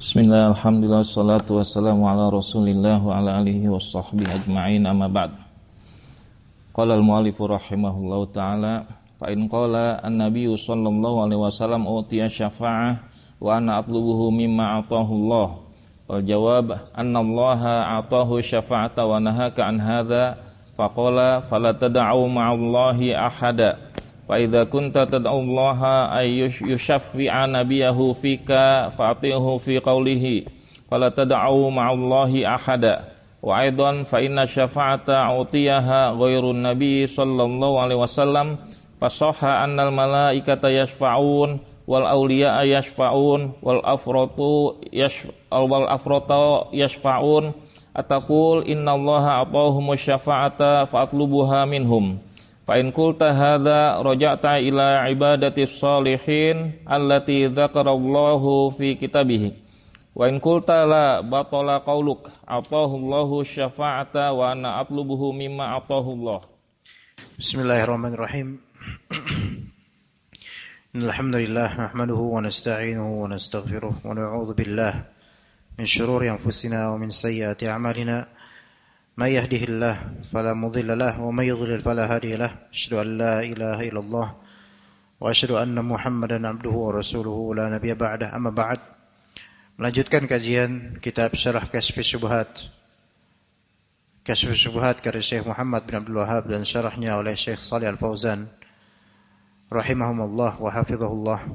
Bismillah, alhamdulillah, salatu wassalamu ala rasulillah wa ala alihi wa sahbihi ajma'in, amma ba'd. Qala al-mu'allifu rahimahullahu ta'ala, fa in qala an-nabiyyu sallallahu alaihi wasallam utiya syafa'ah wa ana atlubuhu mimma atahu Allah. Wal jawab anna Allah atahu syafa'ata wa nahaka an hadha, faqala fala tad'u ma'allahi ahada. Fa idza kunta tad'u Allah ay yushaffi'a nabiyahu fika fa'tihu fi qawlihi fala tad'u ma'allahi ahada. Wa aidan fa inna syafa'ata utiyaha ghairun nabi sallallahu alaihi wasallam fasahha annal malaikata yashfa'un wal awliya yashfa'un wal afratu yashfa'un ataqul innallaha atahum syafa'ata fa'atlubuha minhum. Fa in qulta hadza raja'ta ila ibadatis shalihin allati dzakarallahu fi kitabih. Wa in qulta la batala qauluk atahu Allahu syafa'ata wa ana atlubuhu mimma atahu Allah. Bismillahirrahmanirrahim. Alhamdulillah nahmaduhu wa nasta'inuhu wa nastaghfiruh wa na'udzu billah min shururi anfusina wa min sayyiati a'malina. May yahdihillahu fala mudilla lahu wa may yudlil fala hadiya lahu. Asyhadu an la ilaha illallah wa asyhadu anna Muhammadan abduhu wa rasuluhu la nabiyya ba'dah. Amma ba'd. Melanjutkan kajian kitab Syarah Kashfus Syubhat. Kashfus Syubhat karya Syekh Muhammad bin Abdul Wahhab dan syarahnya oleh Syekh Shalih Al-Fauzan rahimahumullah wa hafizahullah.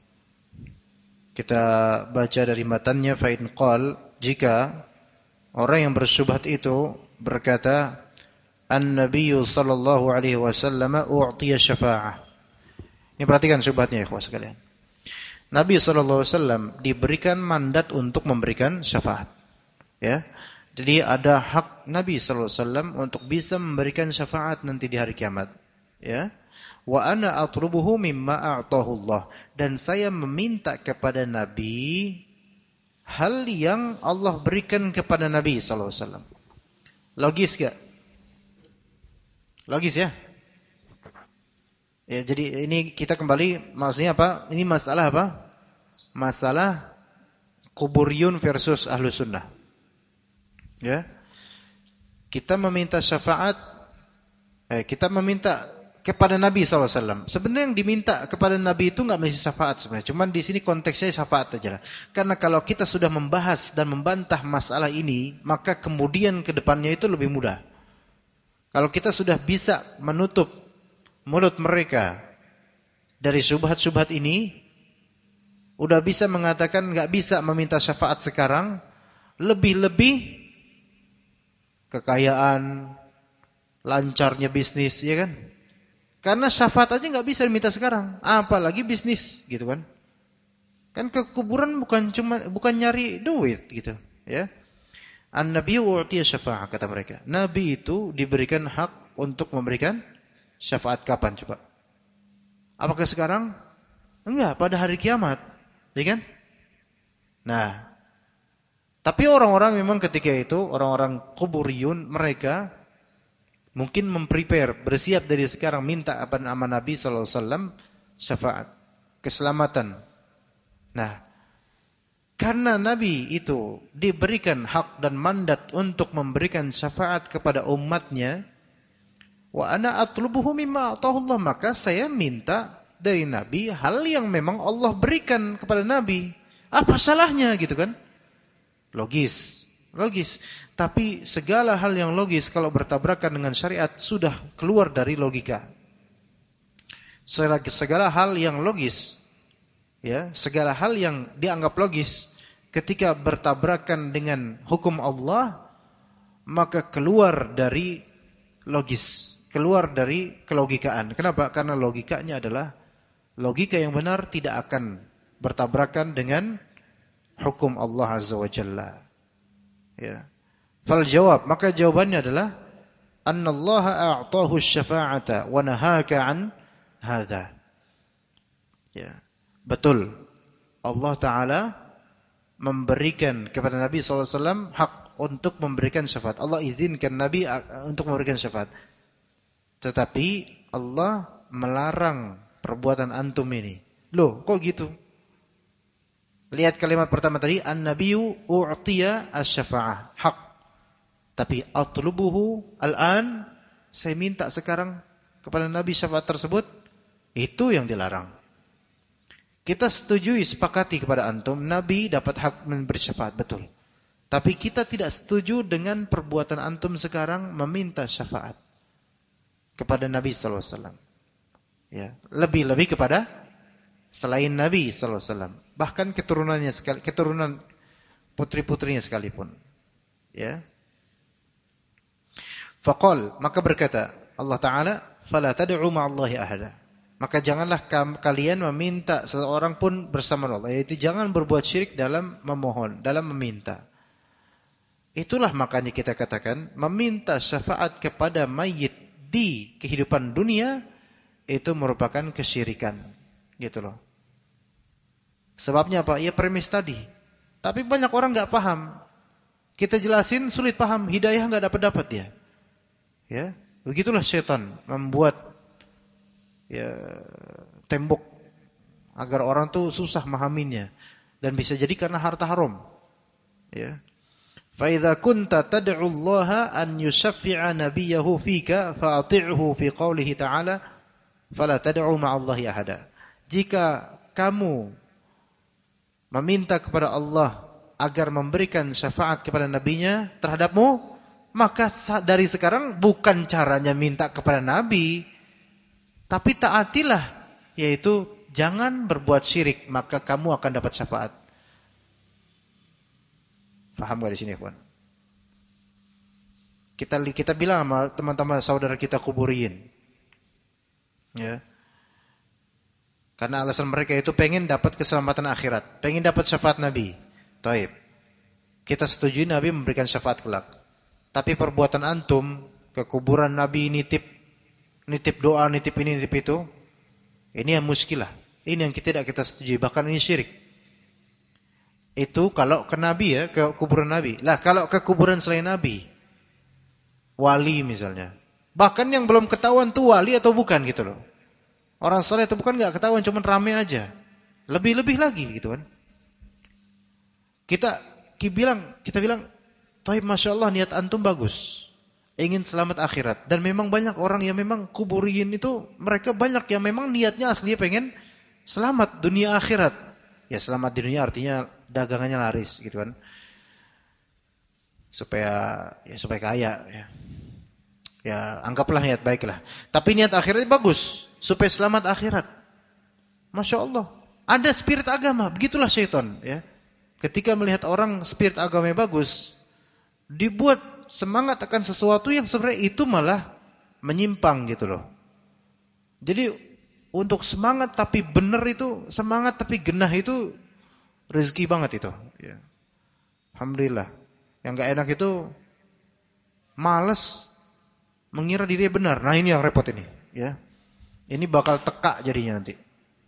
Kita baca dari matannya, fa in qal, jika orang yang bersyubhat itu berkata an-nabiyyu sallallahu alaihi wasallam u'tiya syafa'ah. Ini perhatikan syubhatnya ya ikhwah sekalian. Nabi sallallahu alaihi wasallam diberikan mandat untuk memberikan syafaat. Ya. Jadi ada hak Nabi sallallahu alaihi wasallam untuk bisa memberikan syafaat nanti di hari kiamat. Ya. Wa ana atlubuhu mimma a'tahu Allah, dan saya meminta kepada Nabi hal yang Allah berikan kepada Nabi sallallahu alaihi wasallam. Logis gak? Logis ya? Ya, jadi ini kita kembali, maksudnya apa? Ini masalah apa? Masalah kuburiyun versus ahlu sunnah. Ya. Kita meminta syafaat, kita meminta kepada Nabi SAW. Sebenarnya yang diminta kepada Nabi itu nggak mesti syafaat sebenarnya. Cuman di sini konteksnya syafaat aja lah. Karena kalau kita sudah membahas dan membantah masalah ini, maka kemudian ke depannya itu lebih mudah. Kalau kita sudah bisa menutup mulut mereka dari syubhat-syubhat ini, udah bisa mengatakan nggak bisa meminta syafaat sekarang, lebih-lebih kekayaan, lancarnya bisnis, ya kan? Karena syafaat aja nggak bisa diminta sekarang, apalagi bisnis, gitu kan? Kan ke kuburan bukan nyari duit, gitu, ya. An-Nabiyyu u'tiya syafa'ah, kata mereka. Nabi itu diberikan hak untuk memberikan syafaat kapan coba? Apakah sekarang? Enggak, pada hari kiamat, ya kan? Nah, tapi orang-orang memang ketika itu orang-orang kuburiyun, mereka mungkin memprepare, bersiap dari sekarang minta apa nama Nabi sallallahu alaihi wasallam syafaat, keselamatan. Nah, karena Nabi itu diberikan hak dan mandat untuk memberikan syafaat kepada umatnya, wa ana atlubuhu mimma atahullah, maka saya minta dari Nabi hal yang memang Allah berikan kepada Nabi. Apa salahnya gitu kan? Logis. Tapi segala hal yang logis kalau bertabrakan dengan syariat sudah keluar dari logika. Segala hal yang logis, ya, segala hal yang dianggap logis ketika bertabrakan dengan hukum Allah, maka keluar dari logis, keluar dari kelogikaan. Kenapa? Karena logikanya adalah logika yang benar, tidak akan bertabrakan dengan hukum Allah Azza wa Jalla. Ya. Fal jawab, maka jawabannya adalah annallaha a'tahu syafa'ata wa nahaka an hadza. Ya. Betul. Allah Ta'ala memberikan kepada Nabi SAW hak untuk memberikan syafaat. Allah izinkan Nabi untuk memberikan syafaat. Tetapi Allah melarang perbuatan antum ini. Loh, kok gitu? Lihat kalimat pertama tadi, an-nabiyyu u'tiya asy-syafa'ah, hak. Tapi atlubuhu al-an, saya minta sekarang kepada Nabi syafaat tersebut, itu yang dilarang. Kita setujui, sepakati kepada antum, Nabi dapat hak memberi syafaat, betul. Tapi kita tidak setuju dengan perbuatan antum sekarang meminta syafaat kepada Nabi sallallahu alaihi wasallam. Ya, lebih-lebih kepada selain Nabi sallallahu alaihi wasallam, bahkan keturunannya sekali, keturunan putri-putrinya sekalipun. Ya. Faqal, maka berkata Allah Taala, "Fala tad'u ma'allahi ahada." Maka janganlah kalian meminta seseorang pun bersama Allah, yaitu jangan berbuat syirik dalam memohon, dalam meminta. Itulah makanya kita katakan meminta syafaat kepada mayit di kehidupan dunia itu merupakan kesyirikan. Gitu loh. Sebabnya apa? Ya premis tadi. Tapi banyak orang enggak paham. Kita jelasin sulit paham, hidayah enggak dapat dia. Ya, begitulah syaitan membuat ya tembok agar orang tuh susah memahaminya, dan bisa jadi karena harta haram. Ya. Fa idza kunta tad'u Allah an yushaffi'a nabiyahu fika fa'ati'hu fi qoulihi ta'ala fala tad'u ma'allahi ahada. Jika kamu meminta kepada Allah agar memberikan syafaat kepada nabinya terhadapmu, maka dari sekarang bukan caranya minta kepada Nabi, tapi taatilah, yaitu jangan berbuat syirik, maka kamu akan dapat syafaat. Faham gak di sini, kawan? Kita bilang sama teman-teman saudara kita kuburin, ya, karena alasan mereka itu pengen dapat keselamatan akhirat, pengen dapat syafaat Nabi. Taib. Kita setuju Nabi memberikan syafaat kelak. Tapi perbuatan antum ke kuburan Nabi, nitip doa, nitip ini, nitip itu, ini yang muskilah. Ini yang tidak kita setujui, bahkan ini syirik. Itu kalau ke Nabi, ya, ke kuburan Nabi. Lah kalau ke kuburan selain Nabi, wali misalnya, bahkan yang belum ketahuan tuh wali atau bukan gitu loh. Orang saleh atau bukan enggak ketahuan, cuma rame aja. Lebih-lebih lagi gitu kan. Kita bilang, "Taib, Masya Allah, niat antum bagus, ingin selamat akhirat." Dan memang banyak orang yang memang kuburin itu, mereka banyak yang memang niatnya aslinya pengen selamat dunia akhirat. Ya selamat di dunia artinya dagangannya laris gitu kan, supaya kaya ya. Ya anggaplah niat baiklah. Tapi niat akhiratnya bagus, supaya selamat akhirat. Masya Allah, ada spirit agama. Begitulah syaitan ya. Ketika melihat orang spirit agamanya bagus, dibuat semangat akan sesuatu yang sebenarnya itu malah menyimpang gitu loh. Jadi untuk semangat tapi benar itu, semangat tapi genah itu rezeki banget itu. Ya. Alhamdulillah. Yang gak enak itu malas mengira dirinya benar. Nah ini yang repot ini. Ya. Ini bakal tekak jadinya nanti.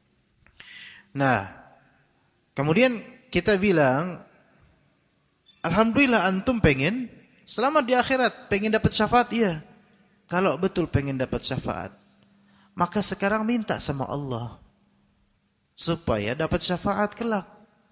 Nah, kemudian kita bilang, alhamdulillah antum pengen selamat di akhirat, pengen dapat syafaat, iya. Kalau betul pengen dapat syafaat, maka sekarang minta sama Allah supaya dapat syafaat kelak.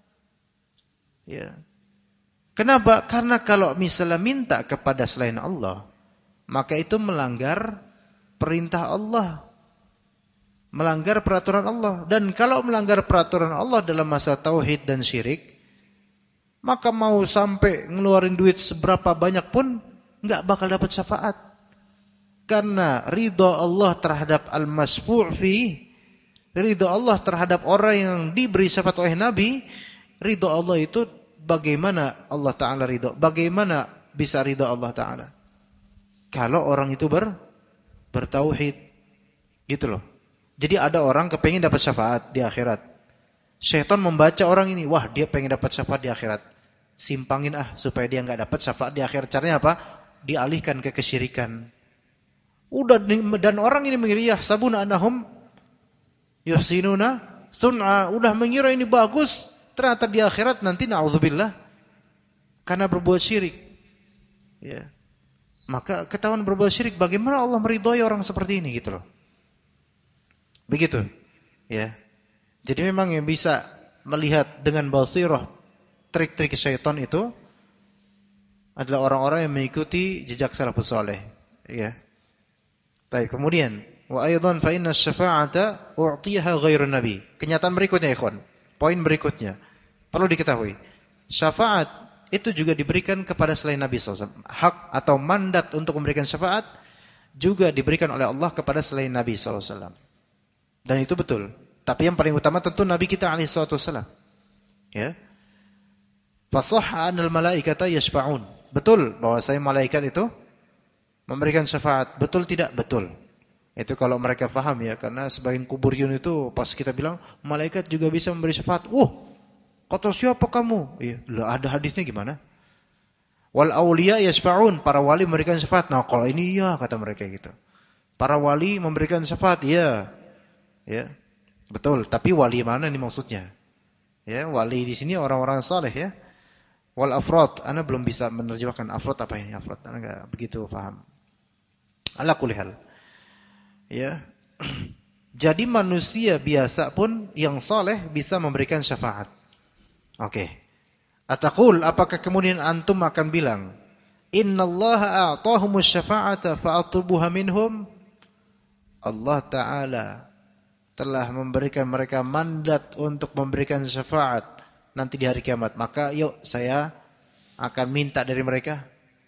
Ya. Kenapa? Karena kalau misalnya minta kepada selain Allah, maka itu melanggar perintah Allah, melanggar peraturan Allah. Dan kalau melanggar peraturan Allah dalam masa tauhid dan syirik, maka mau sampai ngeluarin duit seberapa banyak pun enggak bakal dapat syafaat. Karena ridha Allah terhadap al-masfu' fi, ridha Allah terhadap orang yang diberi syafaat oleh Nabi, ridha Allah itu bagaimana Allah Ta'ala ridha? Bagaimana bisa ridha Allah Ta'ala? Kalau orang itu bertauhid. Gitu loh. Jadi ada orang kepengen dapat syafaat di akhirat. Syaitan membaca orang ini, wah dia pengen dapat syafaat di akhirat. Simpangin supaya dia enggak dapat syafaat di akhirat. Caranya apa? Dialihkan ke kesyirikan. Dan orang ini mengira yahsabuna annahum yuhsinuna sun'a, udah mengira ini bagus, ternyata di akhirat nanti na'udzubillah karena berbuat syirik. Ya. Maka ketahuan berbuat syirik, bagaimana Allah meridhai orang seperti ini gitu loh. Begitu. Ya. Jadi memang yang bisa melihat dengan basirah trik-trik syaitan itu adalah orang-orang yang mengikuti jejak salafus saleh, ya. Baik, kemudian wa aidan fa inna asy-syafa'ata u'tiha ghairu nabi. Kenyataan berikutnya, ikhwan. Poin berikutnya perlu diketahui. Syafaat itu juga diberikan kepada selain Nabi SAW. Hak atau mandat untuk memberikan syafaat juga diberikan oleh Allah kepada selain Nabi SAW. Dan itu betul. Tapi yang paling utama tentu Nabi kita SAW. Ya. Fasahha anal malaikata yashfa'un. Betul bahwa saya malaikat itu memberikan syafaat. Betul tidak? Betul. Itu kalau mereka faham ya. Karena sebagian kuburiyun itu pas kita bilang malaikat juga bisa memberi syafaat. Kata siapa kamu? Iya, ada hadisnya gimana? Wal auliya yashfa'un, para wali memberikan syafaat. Nah, kalau ini iya kata mereka gitu. Para wali memberikan syafaat, iya. Ya. Betul, tapi wali mana nih maksudnya? Ya, wali di sini orang-orang saleh ya. Wal afrad, ana belum bisa menerjemahkan afrad apa ini afrad. Ana enggak begitu paham. Ala kulli hal. Ya. Jadi manusia biasa pun yang saleh bisa memberikan syafaat. Oke. Ataqul, apakah kemudian antum akan bilang, innallaha a'tahumus syafa'ata fa'atlubuha minhum? Allah Ta'ala telah memberikan mereka mandat untuk memberikan syafaat nanti di hari kiamat. Maka yuk saya akan minta dari mereka.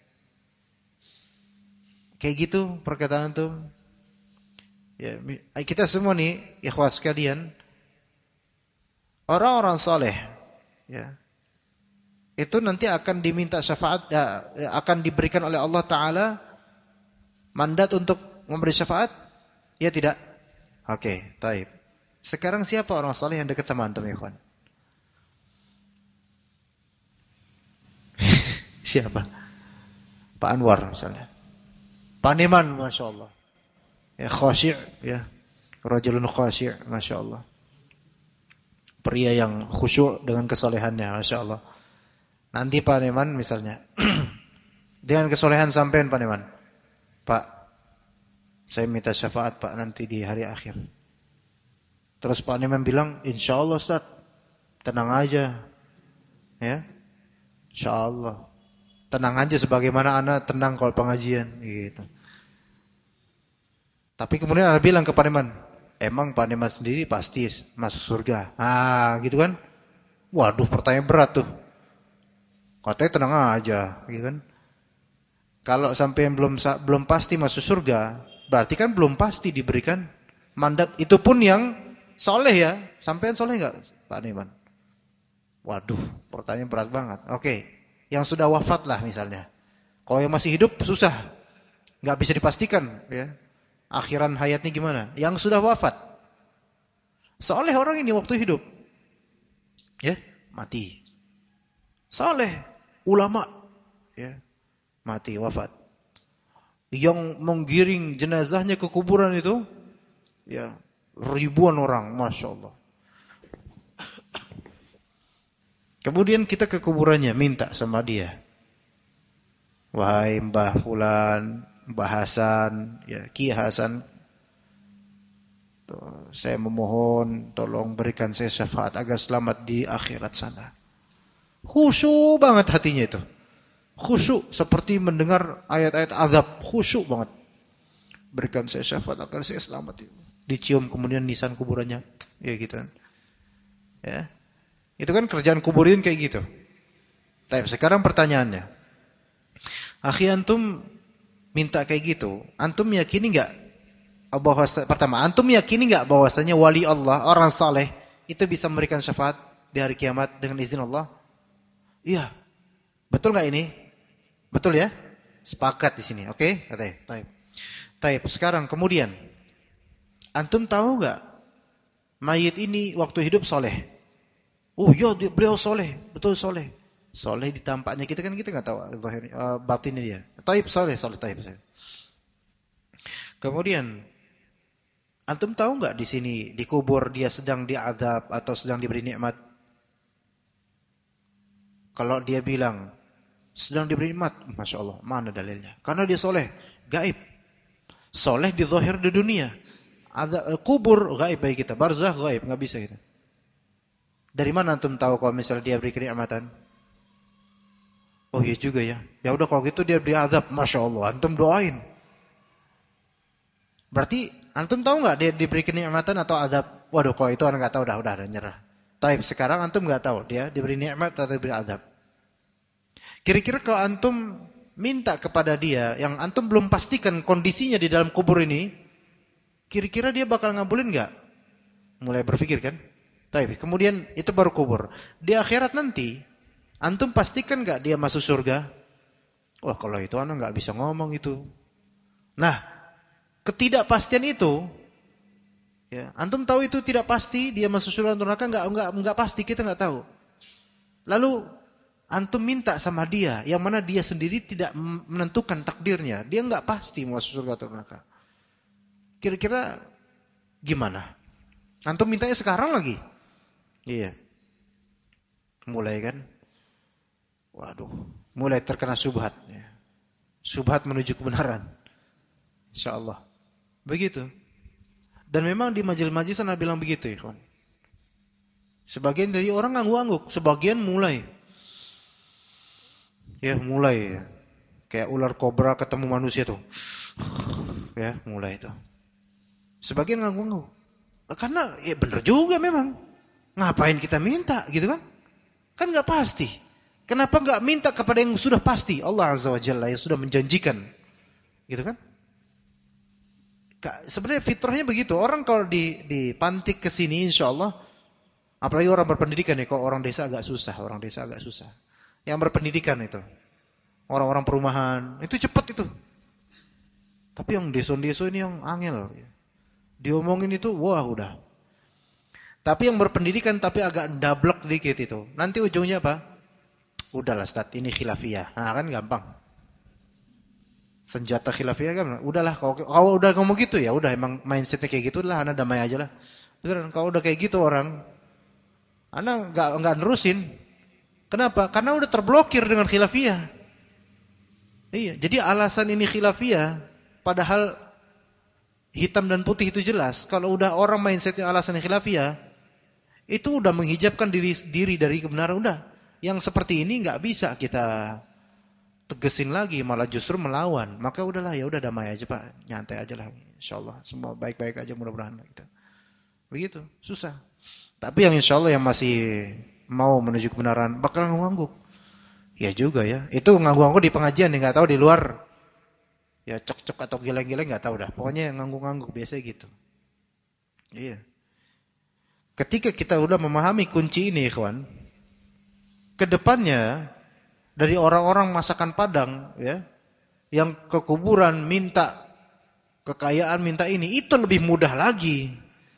Kayak gitu perkataan antum. Ya, kita semua nih, ikhwas sekalian, orang-orang saleh, ya, itu nanti akan diminta syafaat, akan diberikan oleh Allah Ta'ala mandat untuk memberi syafaat? Ya tidak? Oke, taib. Sekarang siapa orang saleh yang dekat sama antum, ikhwan? Siapa? Pak Anwar misalnya. Pak Niman, Masya Allah. Ya, khasyi' ya. Rajulun khasyi', Masya Allah. Pria yang khusyuk dengan kesalehannya, Masya Allah. Nanti Pak Neman misalnya, dengan kesolehan sampean Pak Neman, Pak, saya minta syafaat Pak nanti di hari akhir. Terus Pak Neman bilang, insya Allah Ustaz, tenang aja, ya, insya Allah, tenang aja sebagaimana anak tenang kalau pengajian, gitu. Tapi kemudian anak bilang ke Pak Neman, emang Pak Neman sendiri pasti masuk surga. Gitu kan? Waduh, pertanyaan berat tuh. Katanya tenang aja, gitu kan? Kalau sampai belum pasti masuk surga, berarti kan belum pasti diberikan mandat. Itu pun yang soleh ya. Sampean soleh enggak, Pak Neman? Waduh, pertanyaan berat banget. Oke, yang sudah wafat lah misalnya. Kalau yang masih hidup susah, nggak bisa dipastikan, ya. Akhiran hayatnya gimana? Yang sudah wafat. Soleh orang ini waktu hidup. Ya, mati. Soleh, ulama. Ya, mati, wafat. Yang menggiring jenazahnya ke kuburan itu, ya, ribuan orang, Masya Allah. Kemudian kita ke kuburannya, minta sama dia. Wahai Mbah Fulan, Mbah Hasan, ya, Ki Hasan, saya memohon tolong berikan saya syafaat agar selamat di akhirat sana. Khusyuk banget hatinya itu. Khusyuk seperti mendengar ayat-ayat azab, khusyuk banget. Berikan saya syafaat agar saya selamat. Dicium kemudian nisan kuburannya, ya gitu kan. Ya. Itu kan kerjaan kuburin kayak gitu. Tapi sekarang pertanyaannya, akhi antum minta kayak gitu, antum yakini enggak bahwa pertama, antum yakini enggak bahwasanya wali Allah, orang saleh itu bisa memberikan syafaat di hari kiamat dengan izin Allah? Iya. Betul enggak ini? Betul ya? Sepakat di sini. Oke? Taib. Taib. Sekarang kemudian antum tahu enggak mayit ini waktu hidup soleh? Oh iya, beliau soleh, betul soleh. Soleh di tampaknya kita kan enggak tahu batinnya dia. Taib soleh, taib. Kemudian antum tahu enggak di sini dikubur dia sedang diazab atau sedang diberi nikmat? Kalau dia bilang sedang diberi nikmat, Masya Allah, mana dalilnya? Karena dia soleh, gaib. Soleh di zahir di dunia. Kubur gaib bagi kita, barzakh gaib, enggak bisa kita. Dari mana antum tahu kalau misalnya dia beri kenikmatan? Oh iya juga ya. Ya udah kalau gitu dia beri azab. Masya Allah, antum doain. Berarti antum tahu nggak dia diberi kenikmatan atau azab? Waduh, kalau itu anak nggak tahu, udah nyerah. Tapi sekarang antum nggak tahu dia diberi nikmat atau diberi azab. Kira-kira kalau antum minta kepada dia yang antum belum pastikan kondisinya di dalam kubur ini, kira-kira dia bakal ngabulin nggak? Mulai berpikir kan? Tapi kemudian itu baru kubur. Di akhirat nanti, antum pastikan nggak dia masuk surga? Wah, kalau itu anak nggak bisa ngomong itu. Nah, ketidakpastian itu, ya, antum tahu itu tidak pasti dia masuk surga atau neraka, nggak pasti, kita nggak tahu. Lalu antum minta sama dia, yang mana dia sendiri tidak menentukan takdirnya, dia nggak pasti masuk surga atau neraka. Kira-kira gimana? Antum mintanya sekarang lagi? Iya. Mulai kan? Waduh, mulai terkena syubhat. Syubhat menuju kebenaran. Insyaallah. Begitu. Dan memang di majelis-majelis sana bilang begitu, ya kawan. Sebagian dari orang ngangguk-ngangguk, sebagian mulai. Ya, mulai. Kayak ular kobra ketemu manusia tuh. Ya, mulai itu. Sebagian ngangguk-ngangguk. Karena ya benar juga memang. Ngapain kita minta gitu kan? Kan nggak pasti. Kenapa nggak minta kepada yang sudah pasti? Allah Azza wa Jalla yang sudah menjanjikan. Gitu kan? Sebenarnya fitrahnya begitu. Orang kalau dipantik ke sini insyaallah, apalagi orang berpendidikan ya, kalau orang desa agak susah, Yang berpendidikan itu. Orang-orang perumahan, itu cepat itu. Tapi yang desa-desa ini yang angel. Diomongin itu, wah udah. Tapi yang berpendidikan tapi agak dablek dikit itu. Nanti ujungnya apa? Udahlah Ustaz, ini khilafiyah. Nah kan gampang. Senjata khilafiyah kan, udahlah kalau udah ngomong gitu ya, udah emang mindsetnya kayak gitu lah, Anda damai aja lah. Beneran, kalau udah kayak gitu orang, Anda nggak nerusin. Kenapa? Karena udah terblokir dengan khilafiyah. Iya, jadi alasan ini khilafiyah, padahal hitam dan putih itu jelas. Kalau udah orang mindsetnya alasan khilafiyah, itu udah menghijabkan diri dari kebenaran. Udah, yang seperti ini nggak bisa kita tegesin lagi, malah justru melawan. Maka udahlah, ya udah damai aja Pak, nyantai aja lah. Insyaallah semua baik-baik aja mudah-mudahan kita. Begitu, susah. Tapi yang insyaallah yang masih mau menuju kebenaran bakal ngangguk. Ya juga ya. Itu ngangguk-ngangguk di pengajian nih, nggak tahu di luar. Ya cok-cok atau geleng-geleng nggak tahu dah. Pokoknya yang ngangguk-ngangguk biasa gitu. Iya. Ketika kita udah memahami kunci ini, ikhwan, kedepannya dari orang-orang masakan Padang, ya, yang ke kuburan minta kekayaan, minta ini, itu lebih mudah lagi,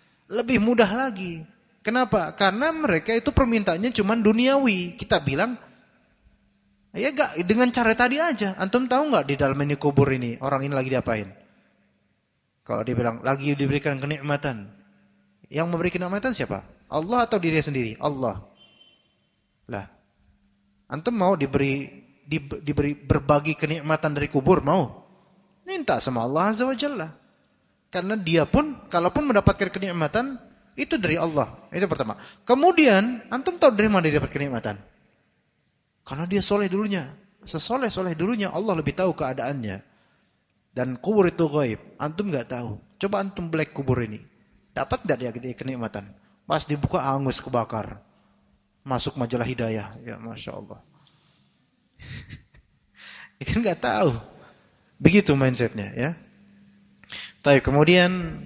Kenapa? Karena mereka itu permintaannya cuma duniawi. Kita bilang, ya gak, dengan cara tadi aja. Antum tahu nggak di dalam ini kubur ini orang ini lagi diapain? Kalau dia bilang lagi diberikan kenikmatan. Yang memberi kenikmatan siapa? Allah atau diri sendiri? Allah. Lah, antum mau diberi berbagi kenikmatan dari kubur, mau? Minta sama Allah Azza wa Jalla. Karena dia pun, kalaupun mendapatkan kenikmatan, itu dari Allah. Itu pertama. Kemudian, antum tahu dari mana dia dapat kenikmatan? Karena dia soleh dulunya. Sesoleh-soleh dulunya, Allah lebih tahu keadaannya. Dan kubur itu gaib. Antum nggak tahu. Coba antum belek kubur ini. Dapat tidak dia kenikmatan? Pas dibuka hangus kebakar. Masuk majalah hidayah. Ya Masya Allah. Ikan nggak tahu. Begitu mindsetnya ya. Tapi kemudian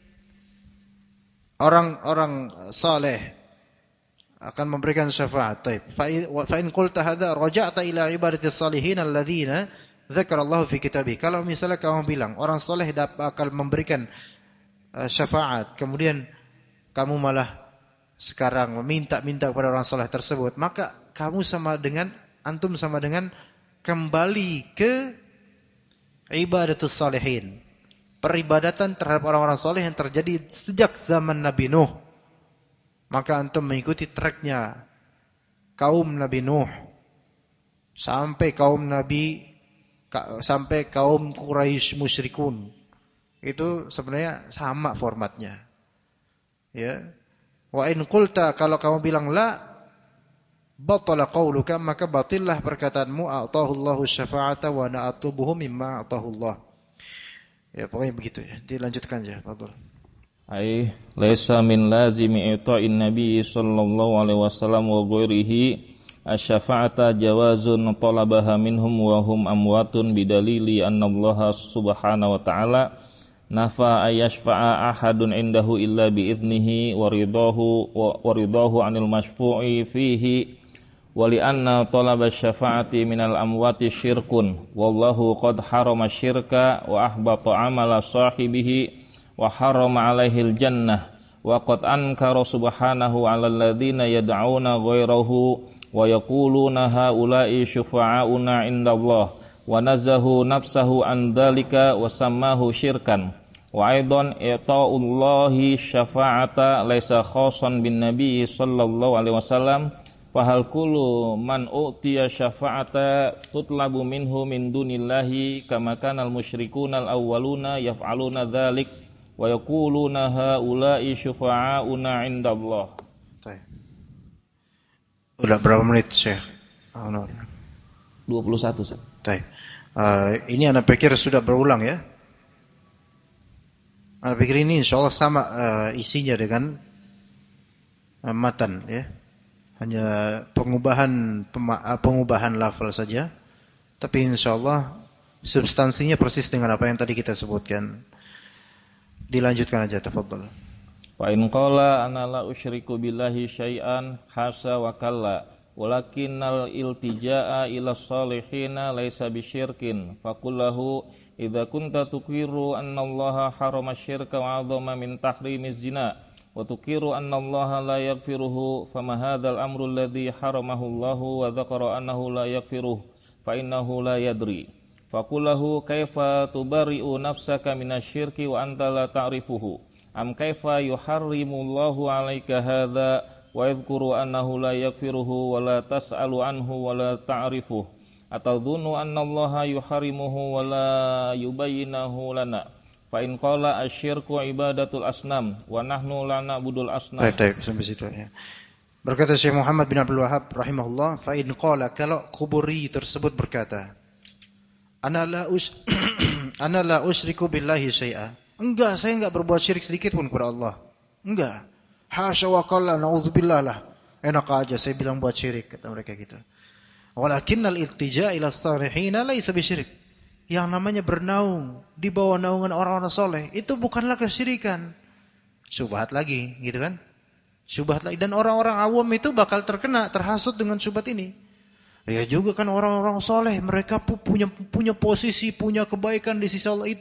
orang-orang saleh akan memberikan syafaat. Fa in qulta hadza raja'ta ila ibadati salihin alladzina dzakarallahu fi kitabih. Kalau misalnya kamu bilang orang saleh akan memberikan syafaat, kemudian kamu malah sekarang meminta-minta kepada orang saleh tersebut, maka antum sama dengan kembali ke ibadatus salihin. Peribadatan terhadap orang-orang saleh yang terjadi sejak zaman Nabi Nuh. Maka antum mengikuti treknya kaum Nabi Nuh sampai kaum Quraisy musyrikun. Itu sebenarnya sama formatnya. Ya. Wa in qulta, kalau kamu bilang la, batala qauluka, maka batillah perkataanmu. A'tahu Allahu syafa'ata wa na'atubuhu mimma a'tahu Allah. Ya pokoknya begitu ya. Dilanjutkan aja, fadhil. Ai laisa min lazimi i'ta'in nabiy sallallahu alaihi wasallam wa ghairihi asy-syafa'ata jawazun talabaha minhum wa hum amwatun bidalili anna Allah subhanahu wa ta'ala nafa ayashfa'a ahadun indahu illa biiznihi wa ridahu 'anil mashfu'i fihi wa li anna talaba syafa'ati minal amwati syirkun wallahu qad harama syirka wa ahbata 'amala sahibihi wa harama 'alaihil jannah wa qad ankara subhanahu 'alal ladzina yad'una ghairahu wa yaquluna haula'i syufa'auna 'indallah wa nazahu nafsahu an dzalika wa sammahu syirkan wa aidan i'ta'ullahi syafa'ata laisa khassan bin nabiy sallallahu alaihi wasallam fa hal kullu man utiya syafa'ata tutlabu minhu min dunillahi kama kanal musyrikuna al-awwaluna yaf'aluna dzalik wa yaquluna haula'i syufa'auna 'indallah. Udah berapa menit, Syekh? 21, Ustaz. Ini anak pikir sudah berulang ya. Anak pikir ini insyaallah sama isinya dengan matan ya. Hanya pengubahan lafal saja. Tapi insyaallah substansinya persis dengan apa yang tadi kita sebutkan. Dilanjutkan aja, tafadhal. Wa in qala ana la usyriku billahi syai'an hasa wa kalla walakinnal iltija'a ila salihina laisa bisyirkin faqullahu idza kunta tuqiru annallaha harama syirka wa 'azama min tahrimiz zina wa tuqiru annallaha la yaghfiruhu fama hadzal amru alladhi haramahu Allahu wa dzakara annahu la yaghfiruhu fa innahu la yadri faqullahu kaifa tubari'u nafsaka minasyirki wa anta la ta'rifuhu am kaifa yuharrimullahu 'alaika hadza wa yadhkuru annahu la yaghfiruhu wa la tas'alu anhu wa la ta'rifuhu atadhunnu annallaha yuharrimuhu wa la yubayyinahu lana fa in qala asyirku ibadatul asnam wa nahnu la na'budul asnam. Baik, sampai situ ya. Berkata Syekh Muhammad bin Abdul Wahhab rahimahullah, fa in qala, kalau kuburi tersebut berkata, ana la usyriku billahi syai'a. Enggak, saya enggak berbuat syirik sedikit pun kepada Allah. Enggak. Hasya wa qalla, na'udzubillah lah. Enak aja saya bilang buat syirik, kata mereka gitu. Walakinnal iltija' ila as-salihina laisa bisyirik. Yang namanya bernaung di bawah naungan orang-orang soleh itu bukanlah kesyirikan. Syubhat lagi, gitu kan? Syubhat lagi, dan orang-orang awam itu bakal terhasut dengan syubhat ini. Ya juga kan orang-orang soleh, mereka punya posisi, punya kebaikan di sisi Allah,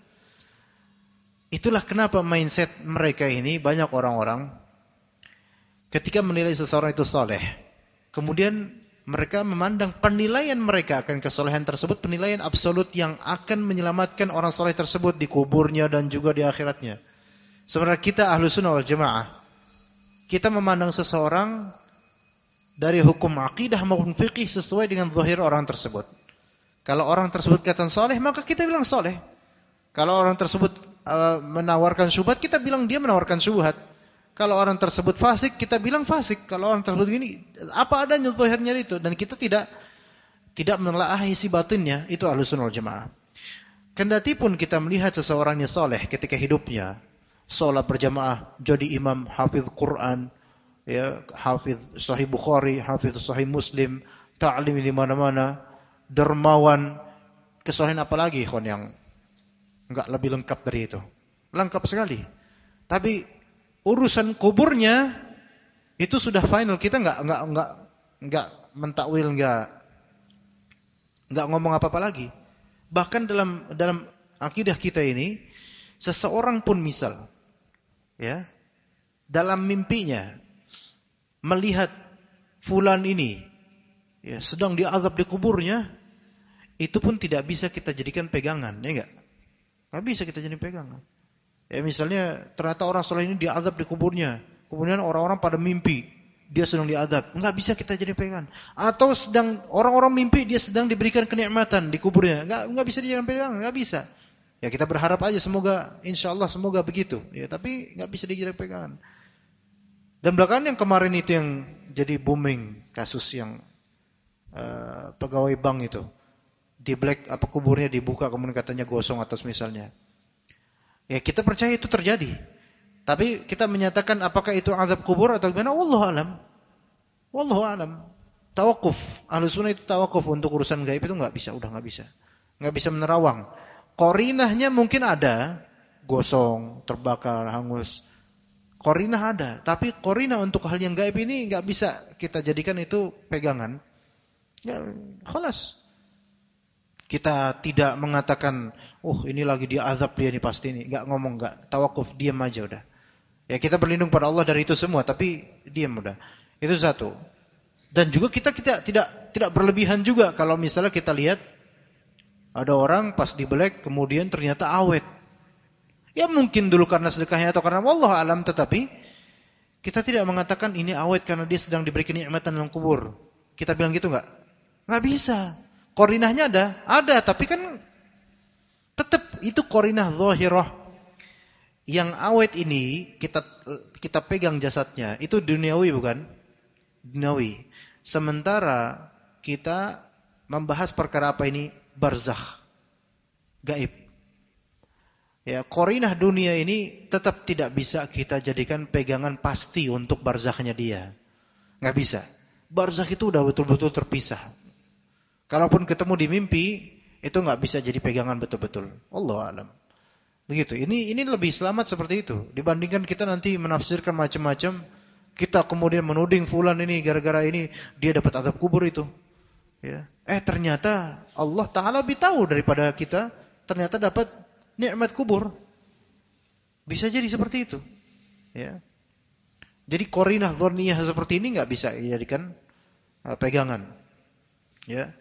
Itulah kenapa mindset mereka ini, banyak orang-orang ketika menilai seseorang itu soleh, kemudian mereka memandang penilaian mereka akan kesolehan tersebut penilaian absolut yang akan menyelamatkan orang soleh tersebut di kuburnya dan juga di akhiratnya. Sebenarnya kita Ahlus Sunnah wal Jamaah, kita memandang seseorang dari hukum akidah maupun fikih sesuai dengan zahir orang tersebut. Kalau orang tersebut kelihatan soleh, maka kita bilang soleh. Kalau orang tersebut menawarkan syubhat, kita bilang dia menawarkan syubhat. Kalau orang tersebut fasik, kita bilang fasik. Kalau orang tersebut gini, apa adanya zahirnya itu, dan kita tidak menelaah isi batinnya. Itu Ahlus Sunnah wal Jamaah. Kendati pun kita melihat seseorang yang soleh ketika hidupnya, sholat berjamaah, jadi imam, hafiz Quran, ya, hafiz Sahih Bukhari, hafiz Sahih Muslim, ta'lim di mana-mana, dermawan, kesolehan apalagi ikhwan yang enggak lebih lengkap dari itu. Lengkap sekali. Tapi urusan kuburnya itu sudah final. Kita enggak mentakwil, enggak ngomong apa-apa lagi. Bahkan dalam akidah kita ini, seseorang pun misal ya, dalam mimpinya melihat fulan ini ya sedang diazab di kuburnya, itu pun tidak bisa kita jadikan pegangan, ya enggak? Nggak bisa kita jadi pegangan. Ya misalnya ternyata orang soleh ini diazab di kuburnya, kemudian orang-orang pada mimpi dia sedang diazab, nggak bisa kita jadi pegangan. Atau sedang orang-orang mimpi dia sedang diberikan kenikmatan di kuburnya, nggak bisa dijadikan pegangan, nggak bisa. Ya kita berharap aja semoga, insya Allah semoga begitu. Ya tapi nggak bisa dijadikan pegangan. Dan belakangan yang kemarin itu yang jadi booming kasus yang pegawai bank itu di black apa kuburnya dibuka kemudian katanya gosong atas misalnya. Ya kita percaya itu terjadi. Tapi kita menyatakan apakah itu azab kubur atau gimana? Wallahu alam. Wallahu alam. Tawakuf. Ahlus sunnah itu tawakuf untuk urusan gaib itu enggak bisa, udah enggak bisa. Enggak bisa menerawang. Qarinahnya mungkin ada, gosong, terbakar, hangus. Qarinah ada, tapi qarinah untuk hal yang gaib ini enggak bisa kita jadikan itu pegangan. Ya, khalas. Kita tidak mengatakan, ini lagi dia azab dia nih pasti ini. Enggak ngomong, enggak. Tawakuf, diam aja udah. Ya kita berlindung pada Allah dari itu semua, tapi diam udah. Itu satu. Dan juga kita tidak berlebihan juga kalau misalnya kita lihat ada orang pas dibelek kemudian ternyata awet. Ya mungkin dulu karena sedekahnya atau karena wallahu alam, tetapi kita tidak mengatakan ini awet karena dia sedang diberi kenikmatan dalam kubur. Kita bilang gitu enggak? Enggak bisa. Qarinahnya ada, tapi kan tetap itu qarinah zahirah. Yang awet ini kita pegang jasadnya, itu duniawi bukan? Duniawi. Sementara kita membahas perkara apa ini? Barzakh. Gaib. Ya, qarinah dunia ini tetap tidak bisa kita jadikan pegangan pasti untuk barzakhnya dia. Enggak bisa. Barzakh itu udah betul-betul terpisah. Kalaupun ketemu di mimpi, itu enggak bisa jadi pegangan betul-betul. Wallahu a'lam. Begitu. Ini lebih selamat seperti itu dibandingkan kita nanti menafsirkan macam-macam. Kita kemudian menuding fulan ini gara-gara ini dia dapat azab kubur itu. Ya. Ternyata Allah Taala lebih tahu daripada kita. Ternyata dapat nikmat kubur. Bisa jadi seperti itu. Ya. Jadi qarinah dzanniyah seperti ini enggak bisa dijadikan pegangan. Ya.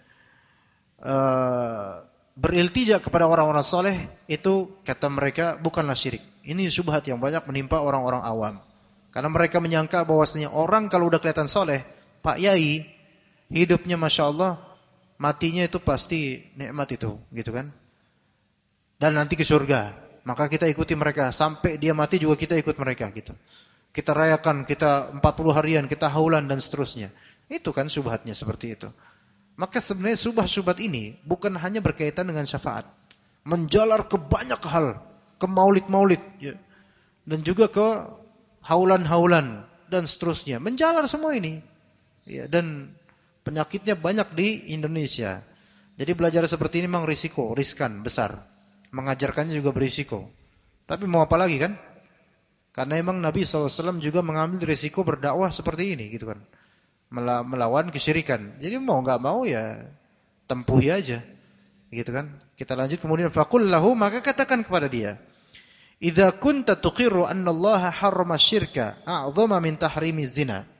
Beriltija kepada orang-orang saleh itu kata mereka bukanlah syirik. Ini syubhat yang banyak menimpa orang-orang awam. Karena mereka menyangka bahwasanya orang kalau udah kelihatan saleh, Pak Yai, hidupnya Masya Allah, matinya itu pasti nikmat itu, gitu kan? Dan nanti ke surga. Maka kita ikuti mereka sampai dia mati juga kita ikut mereka gitu. Kita rayakan, kita 40 harian, kita haulan dan seterusnya. Itu kan syubhatnya seperti itu. Maka sebenarnya syubhat-syubhat ini bukan hanya berkaitan dengan syafaat. Menjalar ke banyak hal. Ke maulid-maulid. Ya. Dan juga ke haulan-haulan. Dan seterusnya. Menjalar semua ini. Ya, dan penyakitnya banyak di Indonesia. Jadi belajar seperti ini memang riskan, besar. Mengajarkannya juga berisiko. Tapi mau apa lagi kan? Karena memang Nabi SAW juga mengambil risiko berdakwah seperti ini. Gitu kan. Melawan kesyirikan. Jadi mau enggak mau ya tempuhi aja. Gitu kan? Kita lanjut kemudian faqul lahu, maka katakan kepada dia, "Idza kunta tuqirru anna Allah harrama syirka a'dhama min tahrimi zina."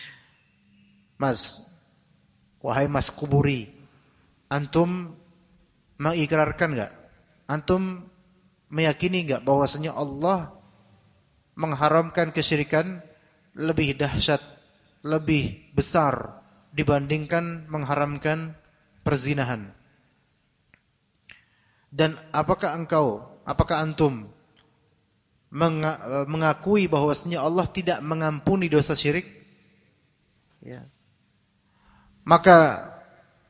Mas, wahai Mas Kuburi, antum mengikrarkan enggak? Antum meyakini enggak bahwasanya Allah mengharamkan kesyirikan lebih dahsyat, lebih besar dibandingkan mengharamkan perzinahan? Dan apakah antum mengakui bahwasanya Allah tidak mengampuni dosa syirik? Ya. Maka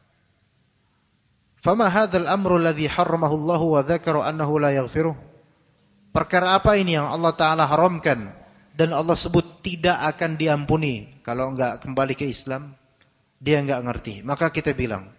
fama hadzal amru alladhi harramahu Allah wa dzakara annahu la yaghfiruh? Perkara apa ini yang Allah Taala haramkan dan Allah sebut tidak akan diampuni kalau enggak kembali ke Islam? Dia enggak ngerti. Maka kita bilang,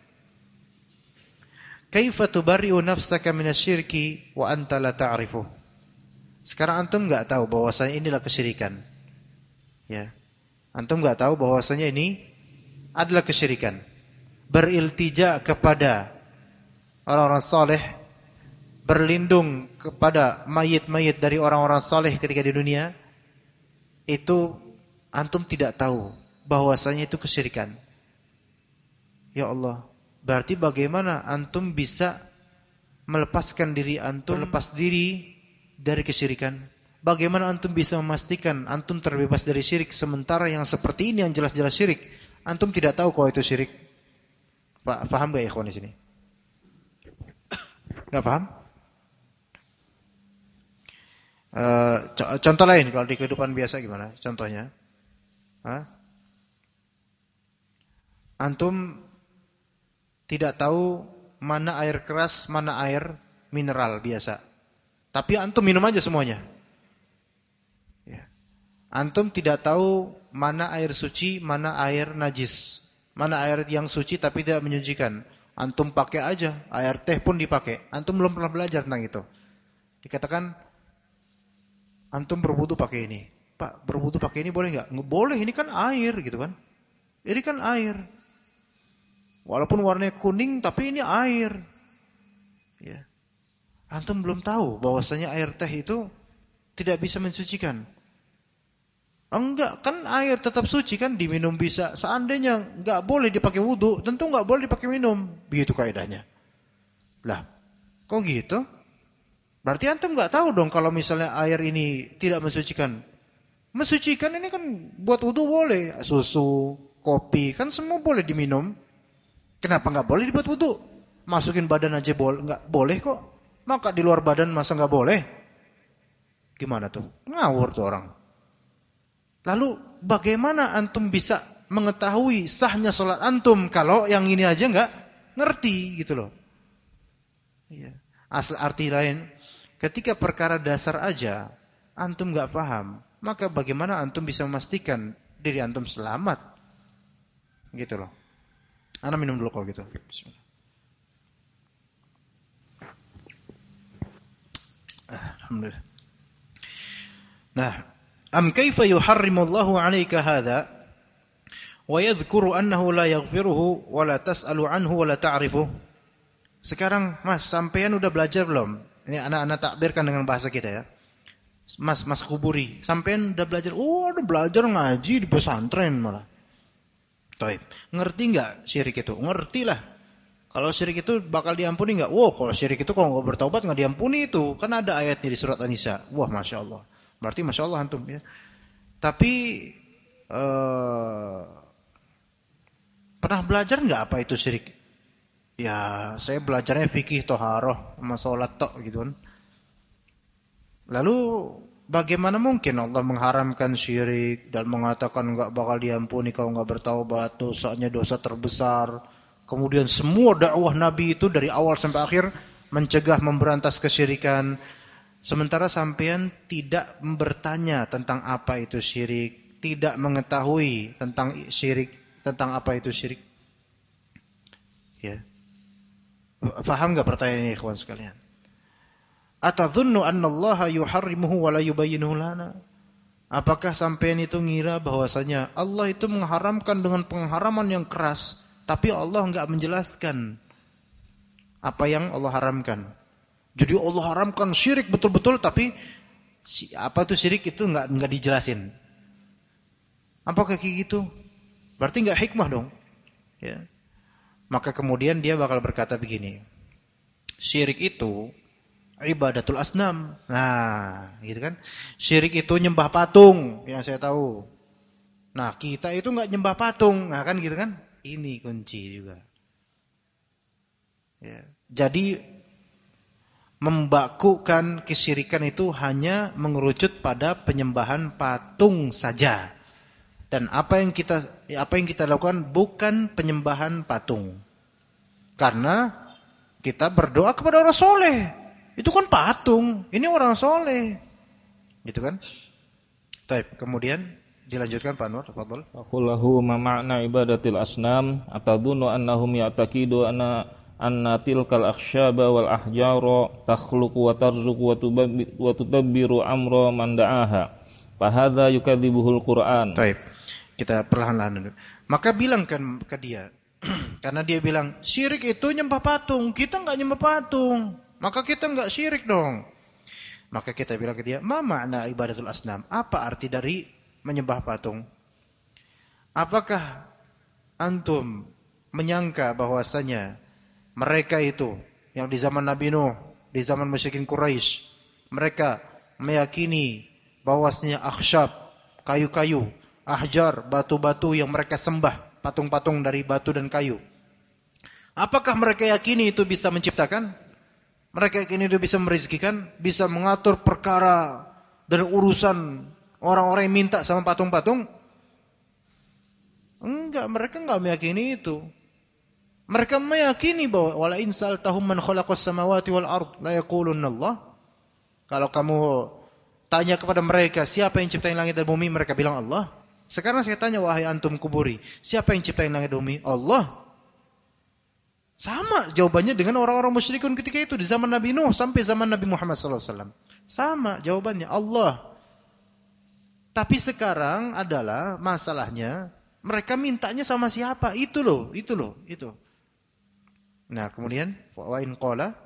kaifa tubarri'u nafsaka minasyirki wa anta la ta'rifuh? Sekarang antum enggak tahu bahwasanya inilah kesyirikan. Ya. Antum enggak tahu bahwasanya ini adalah kesyirikan. Beriltija kepada orang-orang saleh, berlindung kepada mayit-mayit dari orang-orang saleh ketika di dunia, itu antum tidak tahu bahwasanya itu kesyirikan. Ya Allah, berarti bagaimana antum bisa melepaskan diri antum, melepas diri dari kesyirikan? Bagaimana antum bisa memastikan antum terbebas dari syirik sementara yang seperti ini yang jelas-jelas syirik antum tidak tahu kalau itu syirik? Paham gak ya ikhwan di sini? Gak paham? Contoh lain kalau di kehidupan biasa gimana? Contohnya, Hah? Antum tidak tahu mana air keras, mana air mineral biasa. Tapi antum minum aja semuanya. Ya. Antum tidak tahu mana air suci, mana air najis. Mana air yang suci tapi tidak menyucikan. Antum pakai aja, air teh pun dipakai. Antum belum pernah belajar tentang itu. Dikatakan antum berwudu pakai ini. Pak, berwudu pakai ini boleh enggak? Boleh, ini kan air gitu kan. Ini kan air. Walaupun warnanya kuning tapi ini air. Ya. Antum belum tahu bahwasanya air teh itu tidak bisa mensucikan. Enggak, kan air tetap suci kan, diminum bisa. Seandainya enggak boleh dipakai wudu, tentu enggak boleh dipakai minum. Begitu kaidahnya. Lah, kok gitu? Berarti antum enggak tahu dong kalau misalnya air ini tidak mensucikan. Mensucikan ini kan buat wudu boleh, susu, kopi, kan semua boleh diminum. Kenapa enggak boleh dibuat wudu? Masukin badan aja enggak boleh kok. Maka di luar badan masa enggak boleh? Gimana tuh? Ngawur tuh orang. Lalu bagaimana antum bisa mengetahui sahnya sholat antum kalau yang ini aja enggak ngerti gitu loh. Iya. Asal arti lain, ketika perkara dasar aja antum enggak paham, maka bagaimana antum bisa memastikan diri antum selamat? Gitu loh. Ana minum dulu kalau gitu. Bismillah. Alhamdulillah. Nah, am kaifa yuharrimullahu 'alaika hadha wa yadhkuru annahu la yaghfiruhu wa la tas'alu anhu wa la ta'rifuh. Sekarang Mas, sampean udah belajar belum? Ini anak-anak takbirkan dengan bahasa kita ya. Mas kuburi, sampean udah belajar? Oh, udah belajar ngaji di pesantren malah. Taib. Ngerti enggak syirik itu? Ngertilah. Kalau syirik itu bakal diampuni enggak? Wah, kalau syirik itu kalau enggak bertaubat enggak diampuni itu. Kan ada ayatnya di surat An-Nisa. Wah, Masya Allah. Berarti Masya Allah antum ya. Tapi pernah belajar enggak apa itu syirik? Ya, saya belajarnya fikih toharoh sama sholat tok gitu kan. Lalu bagaimana mungkin Allah mengharamkan syirik dan mengatakan enggak bakal diampuni kalau enggak bertaubat, dosanya dosa terbesar. Kemudian semua dakwah Nabi itu dari awal sampai akhir mencegah, memberantas kesyirikan. Sementara sampean tidak bertanya tentang apa itu syirik, tidak mengetahui tentang syirik, tentang apa itu syirik. Ya. Faham enggak pertanyaan ini ikhwan sekalian? Atadhunnu annallaha yuharrimuhu wa la yubayyinuhu lana? Apakah sampean itu ngira bahwasanya Allah itu mengharamkan dengan pengharaman yang keras, tapi Allah enggak menjelaskan apa yang Allah haramkan? Jadi Allah haramkan syirik betul-betul, tapi apa itu syirik itu enggak dijelasin. Apakah kayak gitu? Berarti enggak hikmah dong. Ya. Maka kemudian dia bakal berkata begini. Syirik itu ibadatul asnam. Nah, gitu kan? Syirik itu nyembah patung, yang saya tahu. Nah, kita itu enggak nyembah patung. Nah, kan gitu kan? Ini kunci juga. Ya. Jadi membakukan kesyirikan itu hanya mengerucut pada penyembahan patung saja. Dan apa yang kita lakukan bukan penyembahan patung. Karena kita berdoa kepada orang soleh. Itu kan patung, ini orang soleh. Gitu kan? Baik, kemudian dilanjutkan Pak Nur, tafadhol. Aqullahu ma ma'na ibadatil asnam atadhunnu annahum ya'taqidu anna tilkal akhsyaba wal ahjara takhluqu wa tarzuqu wa tudabbiru amra man da'aha. Fa hadza yukadzibuhul Qur'an. Baik. Kita perlahan-lahan dulu. Maka bilangkan ke dia, karena dia bilang syirik itu nyembah patung, kita enggak nyembah patung, maka kita enggak syirik dong. Maka kita bilang ke dia, ma ma'na ibadatul asnam? Apa arti dari menyembah patung? Apakah antum menyangka bahwasanya mereka itu yang di zaman Nabi Nuh, di zaman musyrikin Quraisy, mereka meyakini bahwasanya akhsyab, kayu-kayu, ahjar, batu-batu yang mereka sembah, patung-patung dari batu dan kayu. Apakah mereka yakini itu bisa menciptakan? Mereka yakini itu bisa merizkikan, bisa mengatur perkara dan urusan orang-orang yang minta sama patung-patung? Enggak, mereka enggak meyakini itu. Mereka meyakini bahwa wala in sa'altahum man khalaqas samawati wal ard la yaqulunna Allah. Kalau kamu tanya kepada mereka siapa yang ciptain langit dan bumi, mereka bilang Allah. Sekarang saya tanya wahai antum kuburi, siapa yang ciptain langit dan bumi? Allah. Sama jawabannya dengan orang-orang musyrikun ketika itu di zaman Nabi Nuh sampai zaman Nabi Muhammad SAW. Sama jawabannya Allah. Tapi sekarang adalah masalahnya mereka mintanya sama siapa? Itu loh. Nah, kemudian wa in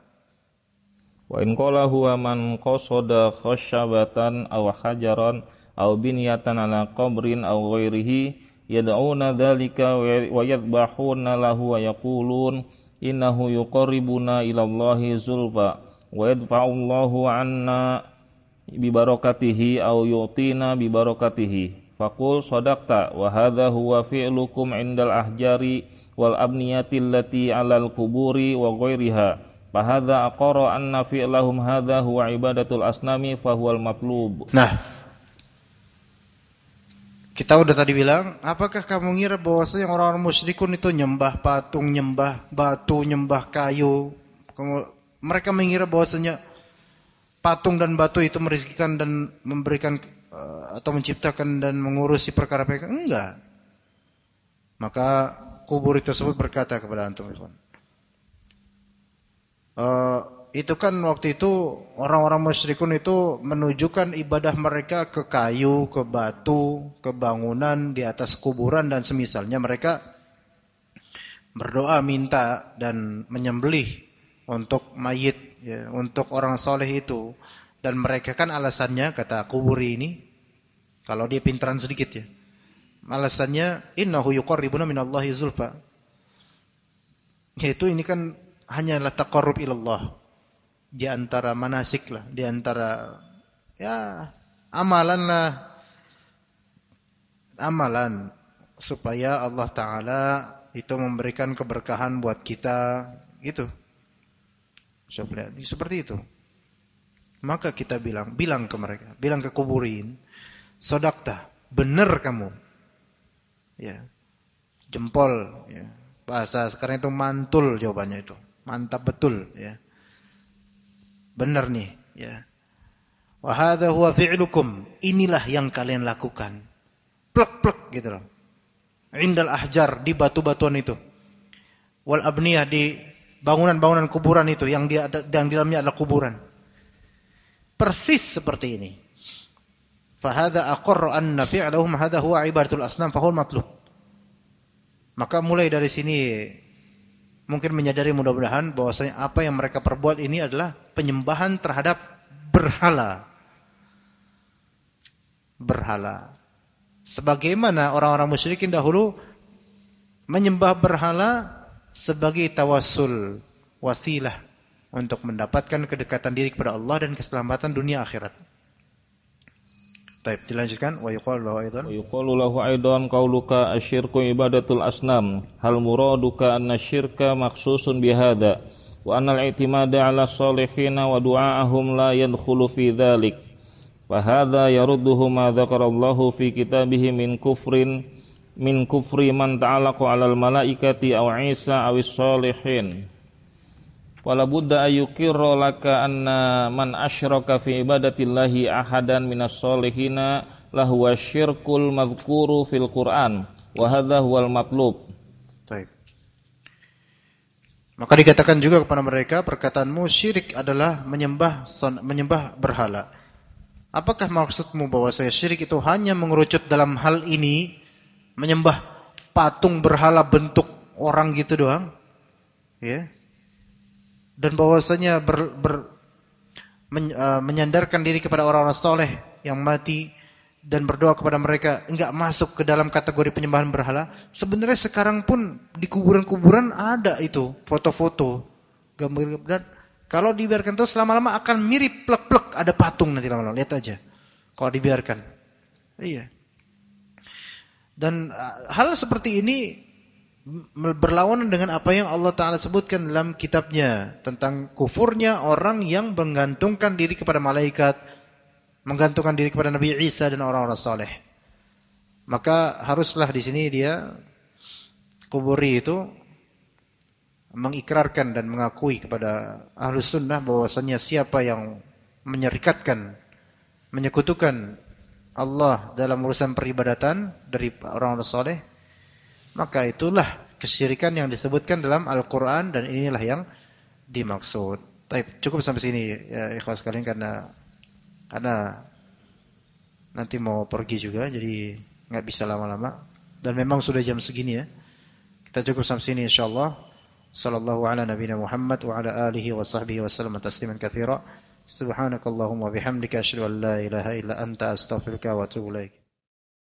qala huwa man qasada khashabatan aw hajaran aw binyatan ala qabrin aw ghairihi yad'una dzalika wa yadhbahuna lahu wa yaqulun innahu yuqarribuna ila Allahi zulfa wa yadfa'ullahu 'anna bi barakatihi aw yu'tina bi barakatihi faqul sadaqta wa hadha huwa fi'lukum 'indal ahjari wal abniyati allati 'alal quburi wa ghairiha fa hadha aqara anna fi'lahum hadha huwa ibadatul asnami fa huwal matlub. Nah, kita udah tadi bilang, apakah kamu ngira bahwasanya orang-orang musyrikun itu nyembah patung, nyembah batu, nyembah kayu? Mereka mengira bahwasanya patung dan batu itu merezekikan dan memberikan atau menciptakan dan mengurusi perkara mereka? Enggak. Maka kubur tersebut berkata kepada antum, ikhwan. Itu kan waktu itu orang-orang musyrikun itu menunjukkan ibadah mereka ke kayu, ke batu, ke bangunan di atas kuburan dan semisalnya. Mereka berdoa minta dan menyembelih untuk mayit, ya, untuk orang soleh itu. Dan mereka kan alasannya, kata kuburi ini, kalau dia pintaran sedikit ya, alasannya innahu yuqarribuna minallahi zulfa, yaitu ini kan hanyalah taqarrub ilallah, di antara manasik lah, di antara ya amalan supaya Allah Ta'ala itu memberikan keberkahan buat kita, gitu. Seperti itu. Maka kita bilang ke mereka, bilang ke kuburin, sodakta, benar kamu. Ya. Jempol, ya. Bahasa sekarang itu mantul jawabannya itu. Mantap betul, ya. Benar nih, ya. Wa hadza huwa fi'lukum. Inilah yang kalian lakukan. Plek-plek gitu loh. Indal ahjar, di batu-batuan itu. Wal abniyah, di bangunan-bangunan kuburan itu yang di dalamnya adalah kuburan. Persis seperti ini. Fa hadza aqarra anna fi'lahum hadza huwa ibadatul asnam fa huwa matlub. Maka mulai dari sini mungkin menyadari mudah-mudahan bahwasanya apa yang mereka perbuat ini adalah penyembahan terhadap berhala. Berhala. Sebagaimana orang-orang musyrikin dahulu menyembah berhala sebagai tawassul, wasilah untuk mendapatkan kedekatan diri kepada Allah dan keselamatan dunia akhirat. Baik, dilanjutkan. Wa yuqalu lahu aidan qauluka asyirku ibadatul asnam. Hal muraduka anna syirka maksusun bihadza wa anna al-i'timada 'ala sholihin wa du'aahum la yadkhulu fi dzalik. Fa hadza yarudduhu ma dzakarallahu fi kitabihi min kufri man ta'alaqa 'alal malaikati aw Isa awis sholihin. Wala budda ayyukirra laka anna man asyraka fi ibadatillahi ahadan minas solihina lahu wasyirkul madhkuru fil Qur'an wa hadha huwal matlub. Baik. Maka dikatakan juga kepada mereka, perkataanmu syirik adalah menyembah berhala. Apakah maksudmu bahwa saya syirik itu hanya mengerucut dalam hal ini, menyembah patung berhala bentuk orang gitu doang? Ya. Dan bahwasanya menyandarkan diri kepada orang-orang soleh yang mati dan berdoa kepada mereka enggak masuk ke dalam kategori penyembahan berhala. Sebenarnya sekarang pun di kuburan-kuburan ada itu foto-foto, gambar-gambar. Dan kalau dibiarkan terus lama-lama akan mirip plek-plek, ada patung nanti lama-lama, lihat aja. Kalau dibiarkan. Iya. Dan hal seperti ini berlawanan dengan apa yang Allah Ta'ala sebutkan dalam kitabnya tentang kufurnya orang yang menggantungkan diri kepada malaikat, menggantungkan diri kepada Nabi Isa dan orang-orang saleh. Maka haruslah di sini dia Quburi itu mengikrarkan dan mengakui kepada Ahlus Sunnah bahwasanya siapa yang menyekutukan Allah dalam urusan peribadatan dari orang-orang saleh, maka itulah kesyirikan yang disebutkan dalam Al-Qur'an dan inilah yang dimaksud. Baik, cukup sampai sini ya ikhwas sekalian karena nanti mau pergi juga jadi enggak bisa lama-lama dan memang sudah jam segini ya. Kita cukup sampai sini insyaallah. Sallallahu ala nabiyina Muhammad wa ala alihi wa sahbihi wa sallam tasliman katsira. Subhanakallahumma bihamdika asyhadu an la ilaha illa anta astaghfiruka wa atubu ilaik.